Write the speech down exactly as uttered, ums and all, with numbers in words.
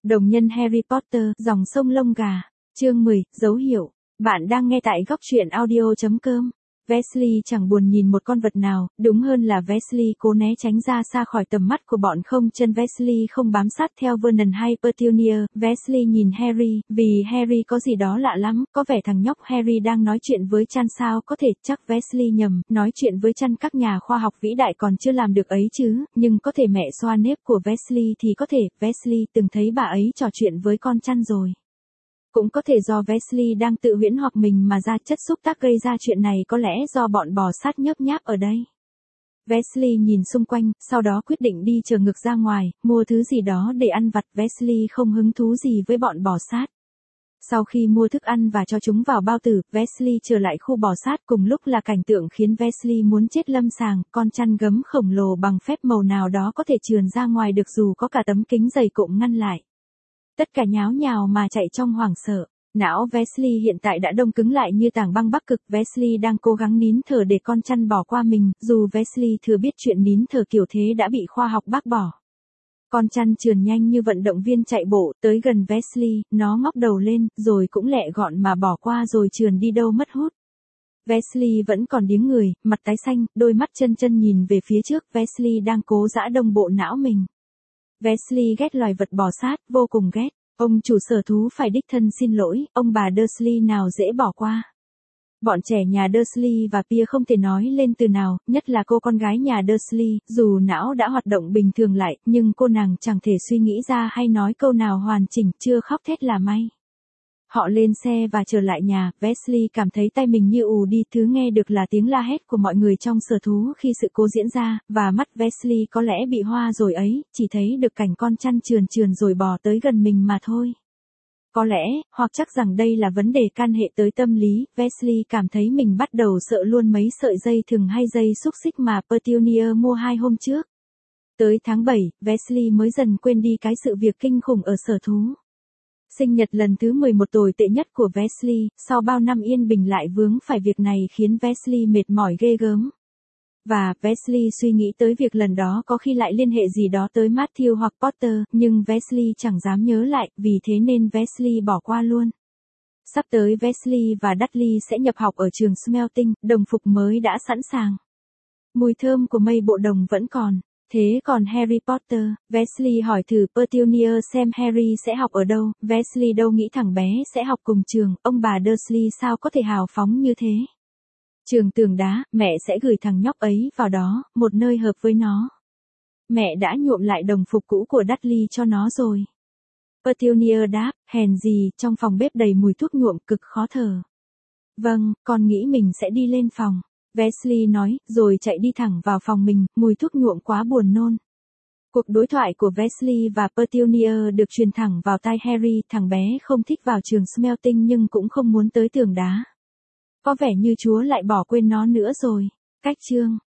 Đồng nhân Harry Potter, dòng sông lông gà. Chương mười, dấu hiệu. Bạn đang nghe tại góc truyện audio chấm com. Weasley chẳng buồn nhìn một con vật nào, đúng hơn là Weasley cố né tránh ra xa khỏi tầm mắt của bọn không chân. Weasley không bám sát theo Vernon hay Petunia. Weasley nhìn Harry, vì Harry có gì đó lạ lắm, có vẻ thằng nhóc Harry đang nói chuyện với Chan sao có thể, chắc Weasley nhầm, nói chuyện với Chan các nhà khoa học vĩ đại còn chưa làm được ấy chứ, nhưng có thể mẹ xoa nếp của Weasley thì có thể, Weasley từng thấy bà ấy trò chuyện với con Chan rồi. Cũng có thể do Weasley đang tự huyễn hoặc mình mà ra chất xúc tác gây ra chuyện này, có lẽ do bọn bò sát nhớp nháp ở đây. Weasley nhìn xung quanh, sau đó quyết định đi chờ ngược ra ngoài, mua thứ gì đó để ăn vặt. Weasley không hứng thú gì với bọn bò sát. Sau khi mua thức ăn và cho chúng vào bao tử, Weasley trở lại khu bò sát, cùng lúc là cảnh tượng khiến Weasley muốn chết lâm sàng, con chăn gấm khổng lồ bằng phép màu nào đó có thể trườn ra ngoài được dù có cả tấm kính dày cộm ngăn lại. Tất cả nháo nhào mà chạy trong hoảng sợ. Não Weasley hiện tại đã đông cứng lại như tảng băng Bắc Cực. Weasley đang cố gắng nín thở để con chăn bỏ qua mình, dù Weasley thừa biết chuyện nín thở kiểu thế đã bị khoa học bác bỏ. Con chăn trườn nhanh như vận động viên chạy bộ, tới gần Weasley, nó ngóc đầu lên, rồi cũng lẹ gọn mà bỏ qua rồi trườn đi đâu mất hút. Weasley vẫn còn điếng người, mặt tái xanh, đôi mắt chân chân nhìn về phía trước. Weasley đang cố giã đông bộ não mình. Weasley ghét loài vật bò sát, vô cùng ghét. Ông chủ sở thú phải đích thân xin lỗi, ông bà Dursley nào dễ bỏ qua. Bọn trẻ nhà Dursley và Pia không thể nói lên từ nào, nhất là cô con gái nhà Dursley, dù não đã hoạt động bình thường lại, nhưng cô nàng chẳng thể suy nghĩ ra hay nói câu nào hoàn chỉnh, chưa khóc thét là may. Họ lên xe và trở lại nhà. Weasley cảm thấy tay mình như ù đi, thứ nghe được là tiếng la hét của mọi người trong sở thú khi sự cố diễn ra, và mắt Weasley có lẽ bị hoa rồi ấy, chỉ thấy được cảnh con chăn trườn trườn rồi bò tới gần mình mà thôi. Có lẽ, hoặc chắc rằng đây là vấn đề can hệ tới tâm lý, Weasley cảm thấy mình bắt đầu sợ luôn mấy sợi dây thừng hay dây xúc xích mà Petunia mua hai hôm trước. Tới tháng bảy, Weasley mới dần quên đi cái sự việc kinh khủng ở sở thú. Sinh nhật lần thứ mười một tồi tệ nhất của Weasley, sau bao năm yên bình lại vướng phải việc này khiến Weasley mệt mỏi ghê gớm. Và Weasley suy nghĩ tới việc lần đó có khi lại liên hệ gì đó tới Matthew hoặc Potter, nhưng Weasley chẳng dám nhớ lại, vì thế nên Weasley bỏ qua luôn. Sắp tới Weasley và Dudley sẽ nhập học ở trường Smelting, đồng phục mới đã sẵn sàng. Mùi thơm của mây bộ đồng vẫn còn. Thế còn Harry Potter, Weasley hỏi thử Petunia xem Harry sẽ học ở đâu. Weasley đâu nghĩ thằng bé sẽ học cùng trường, ông bà Dursley sao có thể hào phóng như thế. Trường tường đá, mẹ sẽ gửi thằng nhóc ấy vào đó, một nơi hợp với nó. Mẹ đã nhuộm lại đồng phục cũ của Dudley cho nó rồi. Petunia đáp, hèn gì, trong phòng bếp đầy mùi thuốc nhuộm cực khó thở. Vâng, con nghĩ mình sẽ đi lên phòng. Weasley nói, rồi chạy đi thẳng vào phòng mình, mùi thuốc nhuộm quá buồn nôn. Cuộc đối thoại của Weasley và Petunia được truyền thẳng vào tai Harry, thằng bé không thích vào trường Smelting nhưng cũng không muốn tới tường đá. Có vẻ như Chúa lại bỏ quên nó nữa rồi. Cách chương